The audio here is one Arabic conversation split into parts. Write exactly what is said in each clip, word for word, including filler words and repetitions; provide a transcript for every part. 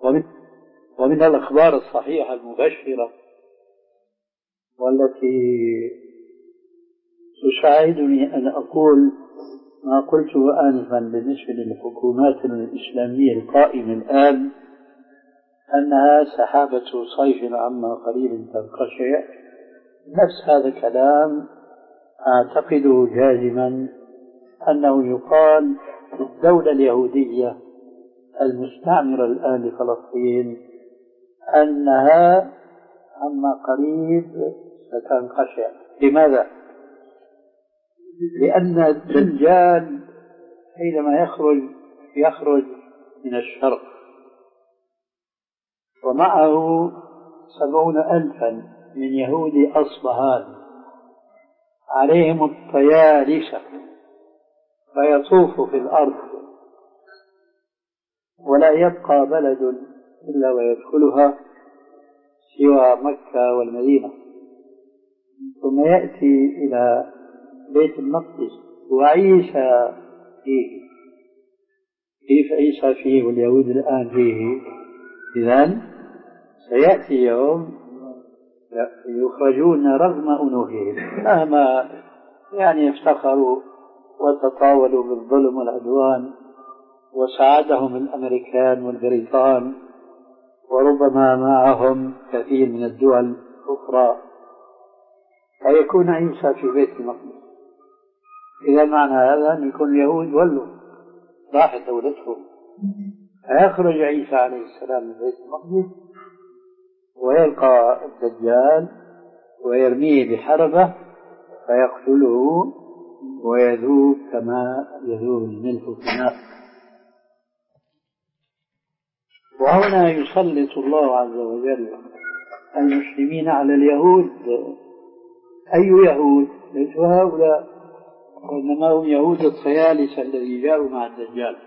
ومن, ومن الأخبار الصحيحة المبشرة والتي تساعدني أن أقول ما قلته آنفا بالنسبة للحكومات الإسلامية القائمة الآن، أنها سحابة صيف عما قريب تنقشع. نفس هذا الكلام أعتقد جازما أنه يقال الدولة اليهودية المستعمرة الآن لفلسطين أنها عما قريب ستنقشع. لماذا؟ لأن الدجال حينما يخرج يخرج من الشرق ومعه سبعون ألفا من يهود أصبهان عليهم الطيالسة، فيطوف في الأرض ولا يبقى بلد إلا ويدخلها سوى مكة والمدينة، ثم يأتي إلى بيت المقدس وعيسى فيه. كيف عيسى فيه واليهود الآن فيه؟ إذن سيأتي يوم يخرجون رغم أنوفهم مهما يعني افتخروا وتطاولوا بالظلم والعدوان وساعدهم الأمريكان والبريطان وربما معهم كثير من الدول الأخرى، فيكون عيسى في بيت المقدس. إذا معنى هذا أن يكون اليهود ولوا راحت دولتهم، فيخرج عيسى عليه السلام من بيت المقدس ويلقى الدجال ويرميه بحربة فيقتله ويذوب كما يذوب الملح في الماء. وهنا يسلط الله عز وجل المسلمين على اليهود. أي يهود؟ ليسوا هؤلاء، وإنما هم يهود الطيالسة الذي جاءوا مع الدجال.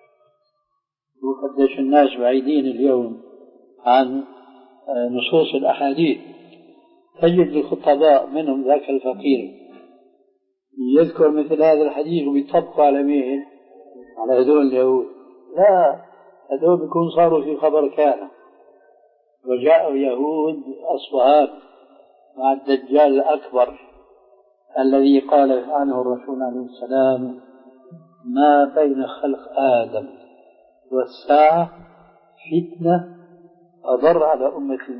وقدش الناس بعيدين اليوم عن نصوص الأحاديث. تجد الخطباء منهم ذاك الفقير يذكر مثل هذا الحديث ويطبقوا على مين؟ على هذول اليهود. لا، هذول بيكون صاروا في خبر كان وجاءوا يهود أصبهان مع الدجال الأكبر الذي قال عنه الرسول عليه السلام: ما بين خلق آدم والساعة فتنة أضر على أمة